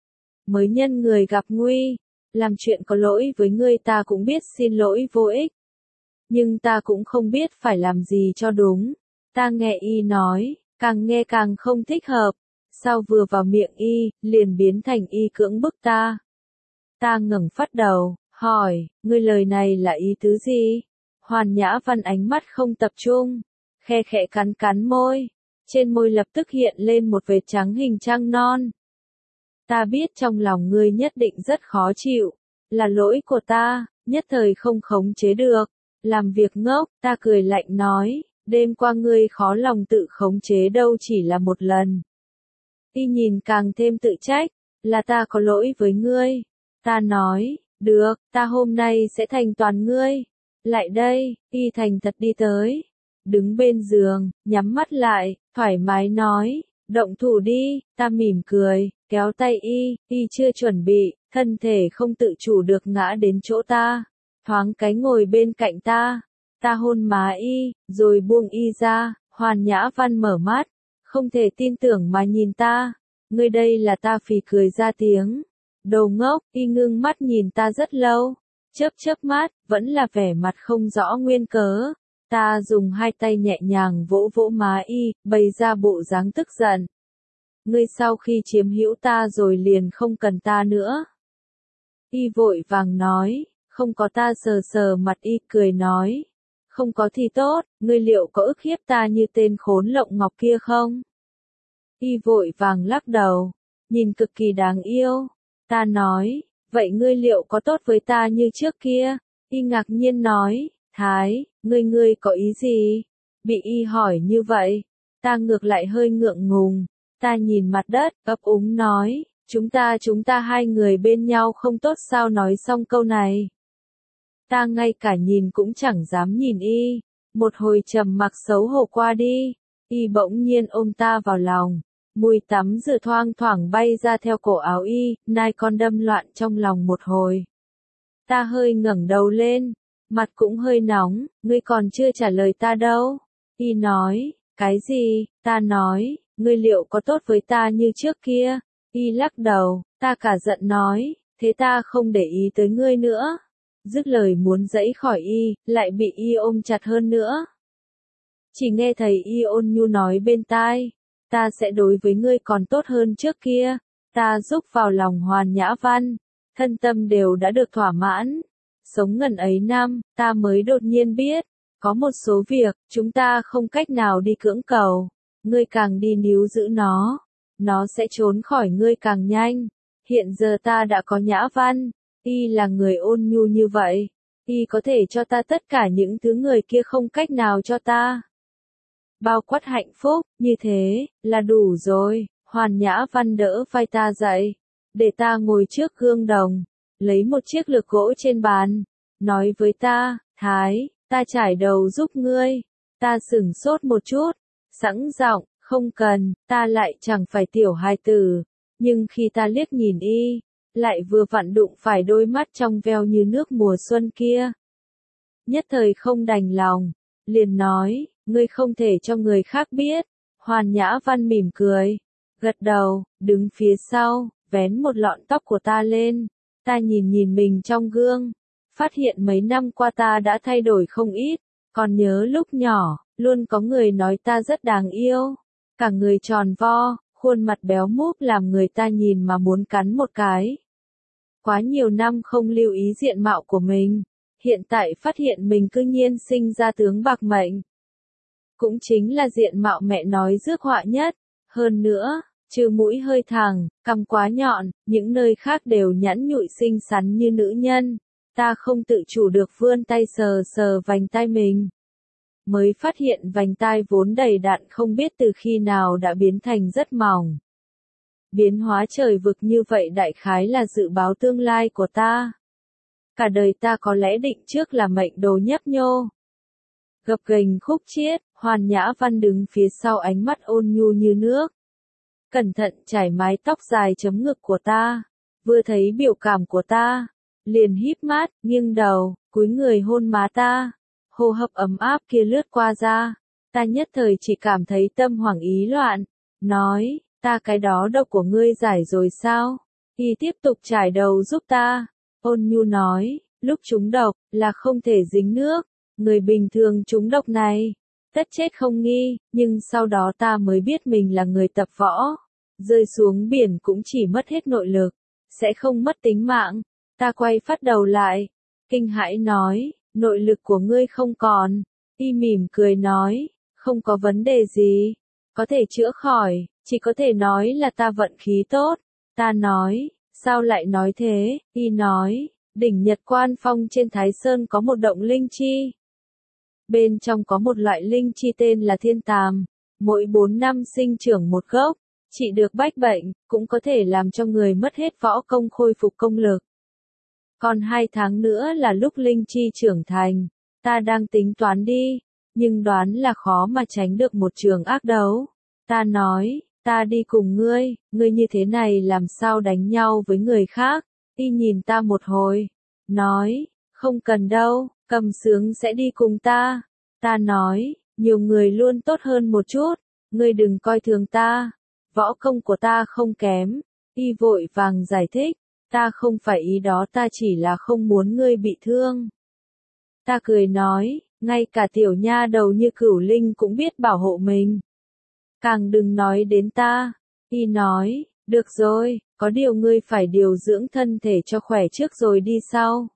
Mới nhân người gặp nguy, làm chuyện có lỗi với ngươi ta cũng biết xin lỗi vô ích. Nhưng ta cũng không biết phải làm gì cho đúng. Ta nghe y nói, càng nghe càng không thích hợp. Sao vừa vào miệng y, liền biến thành y cưỡng bức ta. Ta ngẩng phát đầu, hỏi, ngươi lời này là ý tứ gì? Hoàn Nhã Văn ánh mắt không tập trung, khe khẽ cắn cắn môi. Trên môi lập tức hiện lên một vệt trắng hình trăng non. Ta biết trong lòng ngươi nhất định rất khó chịu, là lỗi của ta, nhất thời không khống chế được. Làm việc ngốc, ta cười lạnh nói, đêm qua ngươi khó lòng tự khống chế đâu chỉ là một lần. Y nhìn càng thêm tự trách, là ta có lỗi với ngươi. Ta nói, được, ta hôm nay sẽ thành toàn ngươi. Lại đây, Y thành thật đi tới. Đứng bên giường, nhắm mắt lại, thoải mái nói, động thủ đi, ta mỉm cười, kéo tay Y, Y chưa chuẩn bị, thân thể không tự chủ được ngã đến chỗ ta. Thoáng cái ngồi bên cạnh ta. Ta hôn má Y, rồi buông Y ra, Hoàn Nhã Văn mở mắt, không thể tin tưởng mà nhìn ta. Ngươi đây là ta phì cười ra tiếng. Đồ ngốc, Y ngưng mắt nhìn ta rất lâu. Chớp chớp mắt, vẫn là vẻ mặt không rõ nguyên cớ. Ta dùng hai tay nhẹ nhàng vỗ vỗ má Y, bày ra bộ dáng tức giận. Ngươi sau khi chiếm hữu ta rồi liền không cần ta nữa. Y vội vàng nói, không có. Ta sờ sờ mặt Y cười nói, không có thì tốt, ngươi liệu có ức hiếp ta như tên khốn lộng ngọc kia không? Y vội vàng lắc đầu, nhìn cực kỳ đáng yêu. Ta nói, vậy ngươi liệu có tốt với ta như trước kia? Y ngạc nhiên nói, Thái, ngươi ngươi có ý gì? Bị Y hỏi như vậy, ta ngược lại hơi ngượng ngùng. Ta nhìn mặt đất, ấp úng nói, chúng ta chúng ta hai người bên nhau không tốt sao? Nói xong câu này, ta ngay cả nhìn cũng chẳng dám nhìn Y. Một hồi trầm mặc xấu hổ qua đi, Y bỗng nhiên ôm ta vào lòng. Mùi tắm rửa thoang thoảng bay ra theo cổ áo Y, nai con đâm loạn trong lòng một hồi. Ta hơi ngẩng đầu lên, mặt cũng hơi nóng, ngươi còn chưa trả lời ta đâu. Y nói, cái gì? Ta nói, ngươi liệu có tốt với ta như trước kia? Y lắc đầu, ta cả giận nói, thế ta không để ý tới ngươi nữa. Dứt lời muốn giãy khỏi Y, lại bị Y ôm chặt hơn nữa. Chỉ nghe thấy Y ôn nhu nói bên tai, ta sẽ đối với ngươi còn tốt hơn trước kia. Ta rúc vào lòng Hoàn Nhã Văn, thân tâm đều đã được thỏa mãn. Sống ngần ấy năm, ta mới đột nhiên biết, có một số việc, chúng ta không cách nào đi cưỡng cầu. Ngươi càng đi níu giữ nó, nó sẽ trốn khỏi ngươi càng nhanh. Hiện giờ ta đã có Nhã Văn, Y là người ôn nhu như vậy. Y có thể cho ta tất cả những thứ người kia không cách nào cho ta. Bao quát hạnh phúc, như thế, là đủ rồi. Hoàn Nhã Văn đỡ vai ta dậy, để ta ngồi trước gương đồng, lấy một chiếc lược gỗ trên bàn, nói với ta, Thái, ta trải đầu giúp ngươi. Ta sửng sốt một chút, sẵn giọng, không cần, ta lại chẳng phải tiểu hài tử. Nhưng khi ta liếc nhìn Y, lại vừa vặn đụng phải đôi mắt trong veo như nước mùa xuân kia. Nhất thời không đành lòng, liền nói, ngươi không thể cho người khác biết. Hoàn Nhã Văn mỉm cười, gật đầu, đứng phía sau, vén một lọn tóc của ta lên. Ta nhìn nhìn mình trong gương, phát hiện mấy năm qua ta đã thay đổi không ít. Còn nhớ lúc nhỏ, luôn có người nói ta rất đáng yêu. Cả người tròn vo, khuôn mặt béo múp làm người ta nhìn mà muốn cắn một cái. Quá nhiều năm không lưu ý diện mạo của mình, hiện tại phát hiện mình cư nhiên sinh ra tướng bạc mệnh. Cũng chính là diện mạo mẹ nói rước họa nhất. Hơn nữa, trừ mũi hơi thẳng, cằm quá nhọn, những nơi khác đều nhẵn nhụi xinh xắn như nữ nhân. Ta không tự chủ được vươn tay sờ sờ vành tai mình. Mới phát hiện vành tai vốn đầy đặn không biết từ khi nào đã biến thành rất mỏng. Biến hóa trời vực như vậy đại khái là dự báo tương lai của ta. Cả đời ta có lẽ định trước là mệnh đồ nhấp nhô. Gập ghềnh khúc chiết, Hoàn Nhã Văn đứng phía sau ánh mắt ôn nhu như nước. Cẩn thận trải mái tóc dài chấm ngực của ta. Vừa thấy biểu cảm của ta, liền híp mắt, nghiêng đầu, cúi người hôn má ta. Hô hấp ấm áp kia lướt qua da. Ta nhất thời chỉ cảm thấy tâm hoảng ý loạn. Nói, ta cái đó độc của ngươi giải rồi sao? Y tiếp tục trải đầu giúp ta. Ôn nhu nói, lúc trúng độc, là không thể dính nước. Người bình thường trúng độc này, tất chết không nghi, nhưng sau đó ta mới biết mình là người tập võ. Rơi xuống biển cũng chỉ mất hết nội lực, sẽ không mất tính mạng. Ta quay phát đầu lại, kinh hãi nói, nội lực của ngươi không còn. Y mỉm cười nói, không có vấn đề gì, có thể chữa khỏi, chỉ có thể nói là ta vận khí tốt. Ta nói, sao lại nói thế? Y nói, đỉnh Nhật Quan Phong trên Thái Sơn có một động linh chi. Bên trong có một loại linh chi tên là thiên tàm, mỗi bốn năm sinh trưởng một gốc, trị được bách bệnh, cũng có thể làm cho người mất hết võ công khôi phục công lực. Còn hai tháng nữa là lúc linh chi trưởng thành, ta đang tính toán đi, nhưng đoán là khó mà tránh được một trường ác đấu. Ta nói, ta đi cùng ngươi, ngươi như thế này làm sao đánh nhau với người khác. Y nhìn ta một hồi, nói, không cần đâu, Cầm Sướng sẽ đi cùng ta. Ta nói, nhiều người luôn tốt hơn một chút, ngươi đừng coi thường ta, võ công của ta không kém. Y vội vàng giải thích, ta không phải ý đó, ta chỉ là không muốn ngươi bị thương. Ta cười nói, ngay cả tiểu nha đầu như Cửu Linh cũng biết bảo hộ mình. Càng đừng nói đến ta. Y nói, được rồi, có điều ngươi phải điều dưỡng thân thể cho khỏe trước rồi đi sau.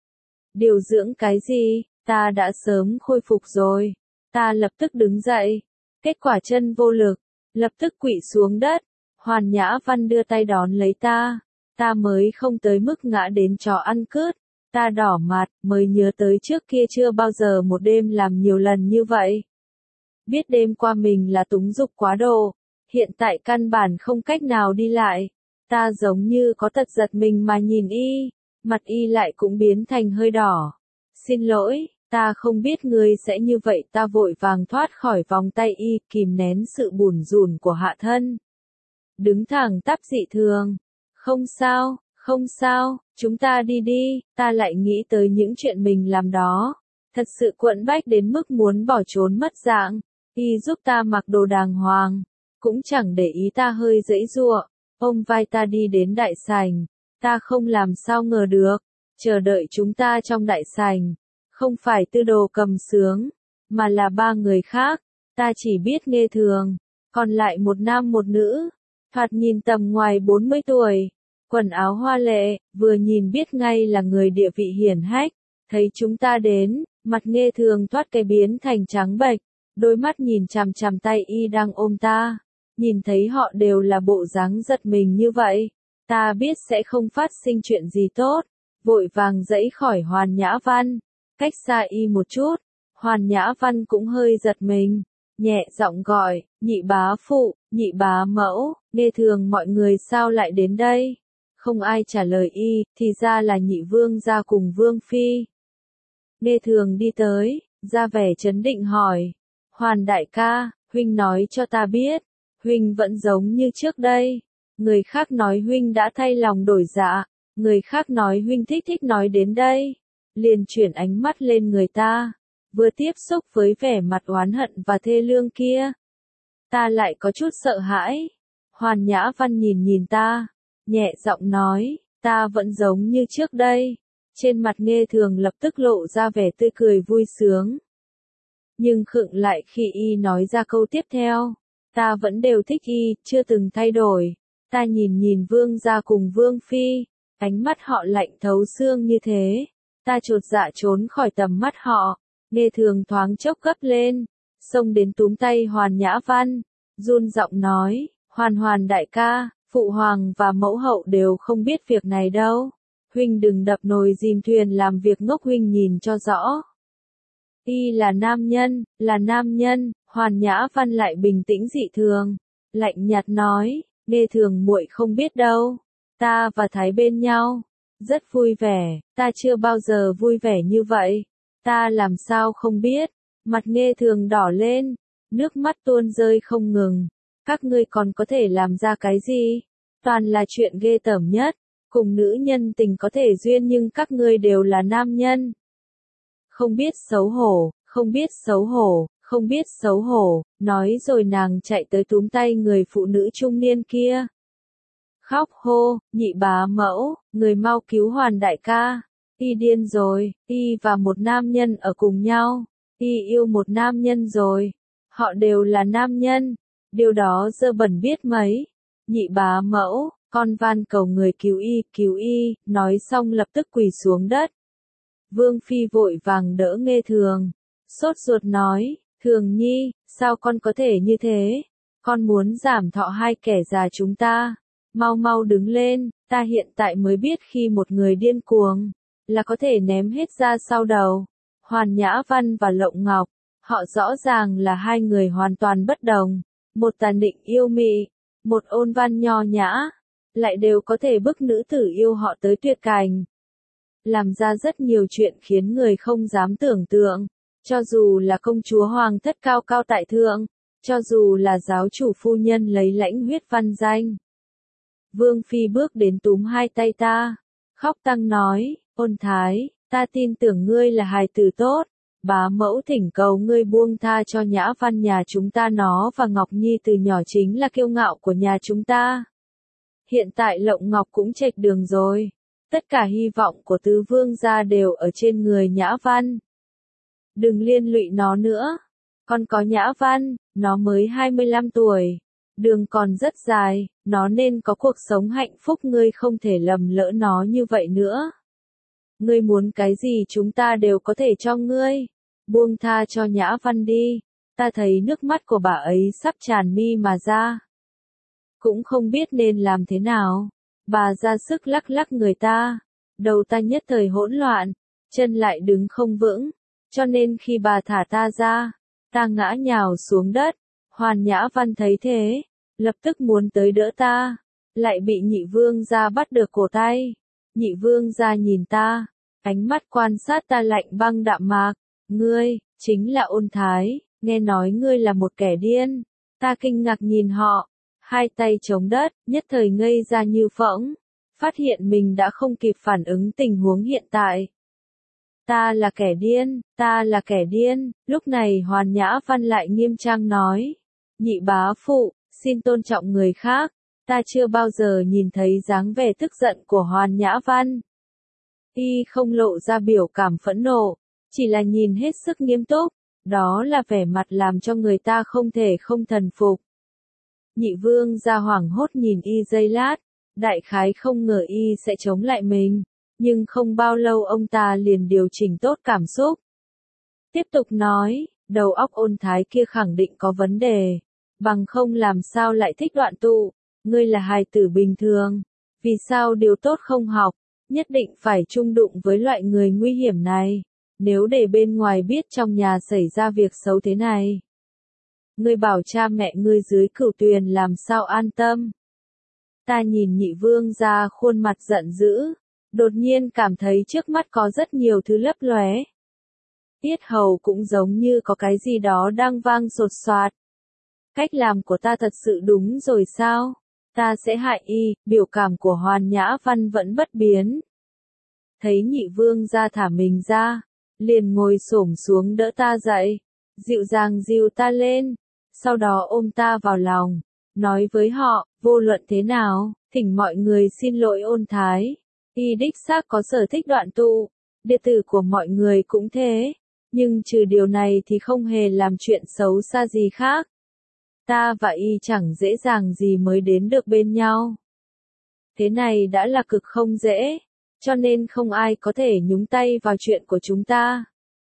Điều dưỡng cái gì, ta đã sớm khôi phục rồi. Ta lập tức đứng dậy, kết quả chân vô lực, lập tức quỵ xuống đất. Hoàn Nhã Văn đưa tay đón lấy ta, ta mới không tới mức ngã đến chó ăn cướp. Ta đỏ mặt, mới nhớ tới trước kia chưa bao giờ một đêm làm nhiều lần như vậy. Biết đêm qua mình là túng dục quá độ, hiện tại căn bản không cách nào đi lại. Ta giống như có tật giật mình mà nhìn Y, mặt Y lại cũng biến thành hơi đỏ. Xin lỗi, ta không biết ngươi sẽ như vậy. Ta vội vàng thoát khỏi vòng tay Y, kìm nén sự bủn rủn của hạ thân. Đứng thẳng tắp dị thường. Không sao, không sao, chúng ta đi đi. Ta lại nghĩ tới những chuyện mình làm đó. Thật sự quẫn bách đến mức muốn bỏ trốn mất dạng. Y giúp ta mặc đồ đàng hoàng, cũng chẳng để ý ta hơi giãy giụa, ôm vai ta đi đến đại sảnh. Ta không làm sao ngờ được, chờ đợi chúng ta trong đại sảnh, không phải Tư Đồ Cầm Sướng, mà là ba người khác. Ta chỉ biết Nghê Thường, còn lại một nam một nữ, thoạt nhìn tầm ngoài bốn mươi tuổi, quần áo hoa lệ, vừa nhìn biết ngay là người địa vị hiển hách. Thấy chúng ta đến, mặt Nghê Thường thoát cái biến thành trắng bệch. Đôi mắt nhìn chằm chằm tay Y đang ôm ta, nhìn thấy họ đều là bộ dáng giật mình như vậy, ta biết sẽ không phát sinh chuyện gì tốt, vội vàng giãy khỏi Hoàn Nhã Văn, cách xa Y một chút. Hoàn Nhã Văn cũng hơi giật mình, nhẹ giọng gọi, nhị bá phụ, nhị bá mẫu. Nghê Thường, mọi người sao lại đến đây? Không ai trả lời Y, thì ra là nhị vương gia cùng vương phi. Nghê Thường đi tới, ra vẻ trấn định hỏi, Hoàn đại ca, huynh nói cho ta biết, huynh vẫn giống như trước đây. Người khác nói huynh đã thay lòng đổi dạ, người khác nói huynh thích thích nói đến đây. Liền chuyển ánh mắt lên người ta, vừa tiếp xúc với vẻ mặt oán hận và thê lương kia. Ta lại có chút sợ hãi. Hoàn Nhã Văn nhìn nhìn ta, nhẹ giọng nói, ta vẫn giống như trước đây. Trên mặt Nghê Thường lập tức lộ ra vẻ tươi cười vui sướng. Nhưng khựng lại khi Y nói ra câu tiếp theo, ta vẫn đều thích Y, chưa từng thay đổi. Ta nhìn nhìn vương gia cùng vương phi, ánh mắt họ lạnh thấu xương như thế. Ta chột dạ trốn khỏi tầm mắt họ. Nghê Thường thoáng chốc gấp lên, xông đến túm tay Hoàn Nhã Văn, run giọng nói, Hoàn Hoàn đại ca, phụ hoàng và mẫu hậu đều không biết việc này đâu. Huynh đừng đập nồi dìm thuyền làm việc ngốc, huynh nhìn cho rõ. Y là nam nhân, là nam nhân. Hoàn Nhã Văn lại bình tĩnh dị thường, lạnh nhạt nói, Nghê Thường muội không biết đâu, ta và Thái bên nhau, rất vui vẻ, ta chưa bao giờ vui vẻ như vậy, ta làm sao không biết. Mặt Nghê Thường đỏ lên, nước mắt tuôn rơi không ngừng. Các ngươi còn có thể làm ra cái gì? Toàn là chuyện ghê tởm nhất, cùng nữ nhân tình có thể duyên nhưng các ngươi đều là nam nhân. Không biết xấu hổ, không biết xấu hổ, không biết xấu hổ, nói rồi nàng chạy tới túm tay người phụ nữ trung niên kia. Khóc hô, nhị bá mẫu, người mau cứu Hoàn đại ca. Y điên rồi, Y và một nam nhân ở cùng nhau. Y yêu một nam nhân rồi. Họ đều là nam nhân. Điều đó dơ bẩn biết mấy. Nhị bá mẫu, con van cầu người cứu Y, cứu Y, nói xong lập tức quỳ xuống đất. Vương phi vội vàng đỡ Nghê Thường, sốt ruột nói, Thường nhi, sao con có thể như thế? Con muốn giảm thọ hai kẻ già chúng ta. Mau mau đứng lên, ta hiện tại mới biết khi một người điên cuồng, là có thể ném hết ra sau đầu. Hoàn Nhã Văn và Lộng Ngọc, họ rõ ràng là hai người hoàn toàn bất đồng, một tàn định yêu mị, một ôn văn nho nhã, lại đều có thể bức nữ tử yêu họ tới tuyệt cảnh. Làm ra rất nhiều chuyện khiến người không dám tưởng tượng, cho dù là công chúa hoàng thất cao cao tại thượng, cho dù là giáo chủ phu nhân lấy lãnh huyết văn danh. Vương Phi bước đến túm hai tay ta, khóc tăng nói, ôn thái, ta tin tưởng ngươi là hài tử tốt, bá mẫu thỉnh cầu ngươi buông tha cho Nhã Văn nhà chúng ta, nó và Ngọc Nhi từ nhỏ chính là kiêu ngạo của nhà chúng ta. Hiện tại Lộng Ngọc cũng chệch đường rồi, tất cả hy vọng của tứ vương gia đều ở trên người Nhã Văn. Đừng liên lụy nó nữa, còn có Nhã Văn, nó mới hai mươi lăm tuổi, đường còn rất dài, nó nên có cuộc sống hạnh phúc, ngươi không thể lầm lỡ nó như vậy nữa. Ngươi muốn cái gì chúng ta đều có thể cho ngươi, buông tha cho Nhã Văn đi. Ta thấy nước mắt của bà ấy sắp tràn mi mà ra. Cũng không biết nên làm thế nào, bà ra sức lắc lắc người ta, đầu ta nhất thời hỗn loạn, chân lại đứng không vững, cho nên khi bà thả ta ra, ta ngã nhào xuống đất. Hoàn Nhã Văn thấy thế, lập tức muốn tới đỡ ta, lại bị nhị vương gia bắt được cổ tay. Nhị vương gia nhìn ta, ánh mắt quan sát ta lạnh băng đạm mạc, ngươi, chính là Ôn Thái, nghe nói ngươi là một kẻ điên. Ta kinh ngạc nhìn họ, hai tay chống đất, nhất thời ngây ra như phỗng, phát hiện mình đã không kịp phản ứng tình huống hiện tại. Ta là kẻ điên, ta là kẻ điên. Lúc này Hoàn Nhã Văn lại nghiêm trang nói, nhị bá phụ, xin tôn trọng người khác. Ta chưa bao giờ nhìn thấy dáng vẻ tức giận của Hoàn Nhã Văn. Y không lộ ra biểu cảm phẫn nộ, chỉ là nhìn hết sức nghiêm túc, đó là vẻ mặt làm cho người ta không thể không thần phục. Nhị vương gia hoảng hốt nhìn Y giây lát, đại khái không ngờ Y sẽ chống lại mình, nhưng không bao lâu ông ta liền điều chỉnh tốt cảm xúc. Tiếp tục nói, đầu óc Ôn Thái kia khẳng định có vấn đề, bằng không làm sao lại thích đoạn tụ, ngươi là hài tử bình thường, vì sao điều tốt không học, nhất định phải chung đụng với loại người nguy hiểm này, nếu để bên ngoài biết trong nhà xảy ra việc xấu thế này. Ngươi bảo cha mẹ ngươi dưới Cửu Tuyền làm sao an tâm. Ta nhìn nhị vương ra khuôn mặt giận dữ, đột nhiên cảm thấy trước mắt có rất nhiều thứ lấp lóe. Yết hầu cũng giống như có cái gì đó đang vang sột soạt. Cách làm của ta thật sự đúng rồi sao? Ta sẽ hại Y, biểu cảm của Hoàn Nhã Văn vẫn bất biến. Thấy nhị vương ra thả mình ra, liền ngồi xổm xuống đỡ ta dậy, dịu dàng dìu ta lên, sau đó ôm ta vào lòng, nói với họ, vô luận thế nào, thỉnh mọi người xin lỗi Ôn Thái. Y đích xác có sở thích đoạn tụ, đệ tử của mọi người cũng thế, nhưng trừ điều này thì không hề làm chuyện xấu xa gì khác. Ta và Y chẳng dễ dàng gì mới đến được bên nhau. Thế này đã là cực không dễ, cho nên không ai có thể nhúng tay vào chuyện của chúng ta.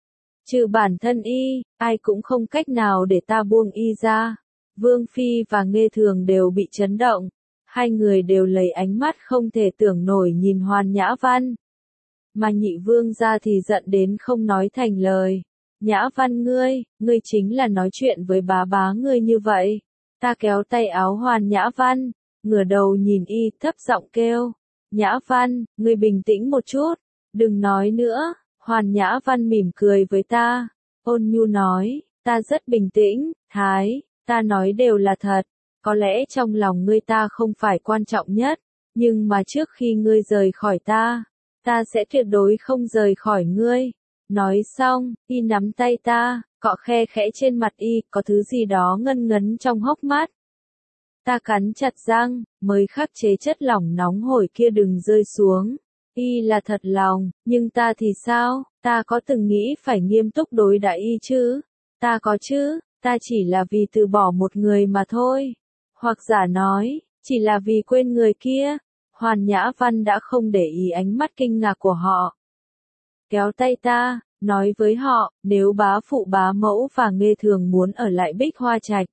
Trừ bản thân Y, ai cũng không cách nào để ta buông Y ra. Vương Phi và Nghê Thường đều bị chấn động, hai người đều lấy ánh mắt không thể tưởng nổi nhìn Hoàn Nhã Văn. Mà nhị vương gia thì giận đến không nói thành lời. Nhã Văn ngươi, ngươi chính là nói chuyện với bá bá ngươi như vậy. Ta kéo tay áo Hoàn Nhã Văn, ngửa đầu nhìn Y thấp giọng kêu. Nhã Văn, ngươi bình tĩnh một chút, đừng nói nữa. Hoàn Nhã Văn mỉm cười với ta, ôn nhu nói, ta rất bình tĩnh, Thái, ta nói đều là thật. Có lẽ trong lòng ngươi ta không phải quan trọng nhất, nhưng mà trước khi ngươi rời khỏi ta, ta sẽ tuyệt đối không rời khỏi ngươi. Nói xong, Y nắm tay ta, cọ khe khẽ trên mặt Y, có thứ gì đó ngân ngấn trong hốc mắt. Ta cắn chặt răng, mới khắc chế chất lỏng nóng hổi kia đừng rơi xuống. Y là thật lòng, nhưng ta thì sao, ta có từng nghĩ phải nghiêm túc đối đãi Y chứ? Ta có chứ, ta chỉ là vì từ bỏ một người mà thôi. Hoặc giả nói, chỉ là vì quên người kia. Hoàn Nhã Văn đã không để ý ánh mắt kinh ngạc của họ. Kéo tay ta, nói với họ, nếu bá phụ bá mẫu và Nghê Thường muốn ở lại Bích Hoa Trạch,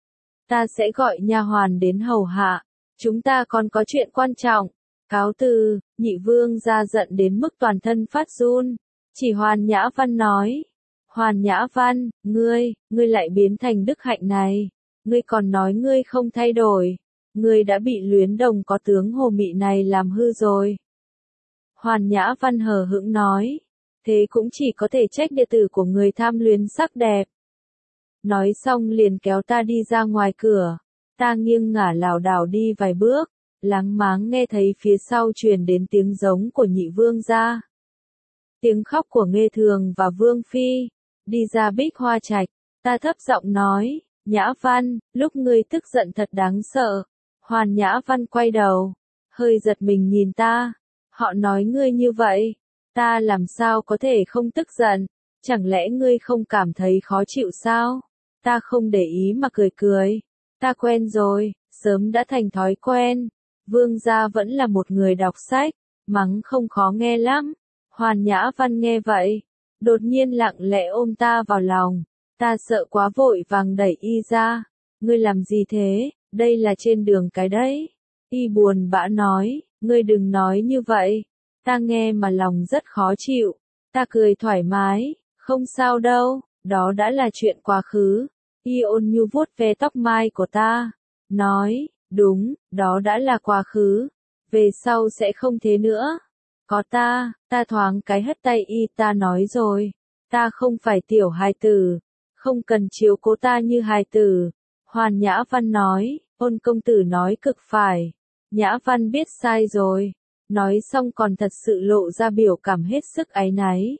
ta sẽ gọi nha hoàn đến hầu hạ. Chúng ta còn có chuyện quan trọng. Cáo từ. Nhị vương ra giận đến mức toàn thân phát run. Chỉ Hoàn Nhã Văn nói. Hoàn Nhã Văn, ngươi, ngươi lại biến thành đức hạnh này. Ngươi còn nói ngươi không thay đổi. Ngươi đã bị luyến đồng có tướng hồ mị này làm hư rồi. Hoàn Nhã Văn hờ hững nói. Thế cũng chỉ có thể trách đệ tử của người tham luyến sắc đẹp. Nói xong liền kéo ta đi ra ngoài cửa. Ta nghiêng ngả lảo đảo đi vài bước. Láng máng nghe thấy phía sau truyền đến tiếng giống của nhị vương gia. Tiếng khóc của Nghê Thường và Vương Phi. Đi ra Bích Hoa Trạch. Ta thấp giọng nói. Nhã Văn, lúc ngươi tức giận thật đáng sợ. Hoàn Nhã Văn quay đầu. Hơi giật mình nhìn ta. Họ nói ngươi như vậy. Ta làm sao có thể không tức giận. Chẳng lẽ ngươi không cảm thấy khó chịu sao? Ta không để ý mà cười cười. Ta quen rồi, sớm đã thành thói quen. Vương gia vẫn là một người đọc sách. Mắng không khó nghe lắm. Hoàn Nhã Văn nghe vậy. Đột nhiên lặng lẽ ôm ta vào lòng. Ta sợ quá vội vàng đẩy y ra. Ngươi làm gì thế? Đây là trên đường cái đấy. Y buồn bã nói. Ngươi đừng nói như vậy. Ta nghe mà lòng rất khó chịu. Ta cười thoải mái. Không sao đâu. Đó đã là chuyện quá khứ. Y ôn nhu vuốt ve tóc mai của ta. Nói. Đúng, đó đã là quá khứ. Về sau sẽ không thế nữa. Có ta, ta thoáng cái hất tay y. Ta nói rồi. Ta không phải tiểu hài tử. Không cần chiếu cố ta như hài tử. Hoàn Nhã Văn nói. Ôn công tử nói cực phải. Nhã Văn biết sai rồi. Nói xong còn thật sự lộ ra biểu cảm hết sức áy náy.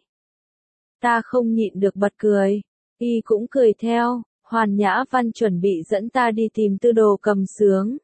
Ta không nhịn được bật cười. Y cũng cười theo. Hoàn Nhã Văn chuẩn bị dẫn ta đi tìm Tư Đồ Cầm Xướng.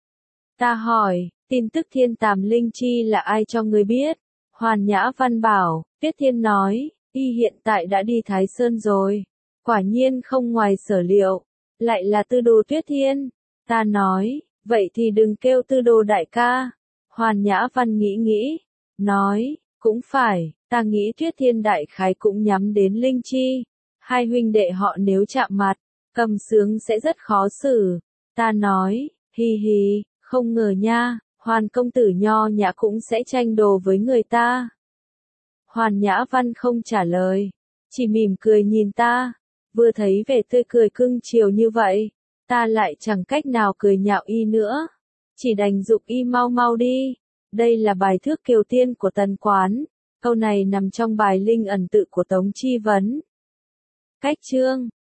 Ta hỏi, tin tức Thiên Tàm Linh Chi là ai cho ngươi biết? Hoàn Nhã Văn bảo, Tiết Thiên nói, y hiện tại đã đi Thái Sơn rồi. Quả nhiên không ngoài sở liệu. Lại là Tư Đồ Tuyết Thiên. Ta nói, vậy thì đừng kêu Tư Đồ đại ca. Hoàn Nhã Văn nghĩ nghĩ. Nói, cũng phải, ta nghĩ Tuyết Thiên đại khái cũng nhắm đến Linh Chi. Hai huynh đệ họ nếu chạm mặt, Cầm Xướng sẽ rất khó xử. Ta nói, hi hi, không ngờ nha, Hoàn công tử nho nhã cũng sẽ tranh đồ với người ta. Hoàn Nhã Văn không trả lời, chỉ mỉm cười nhìn ta. Vừa thấy vẻ tươi cười cưng chiều như vậy, ta lại chẳng cách nào cười nhạo y nữa. Chỉ đành giục y mau mau đi. Đây là bài thước Kiều Tiên của Tần Quán. Câu này nằm trong bài Linh Ẩn Tự của Tống Chi Vấn. Cách chương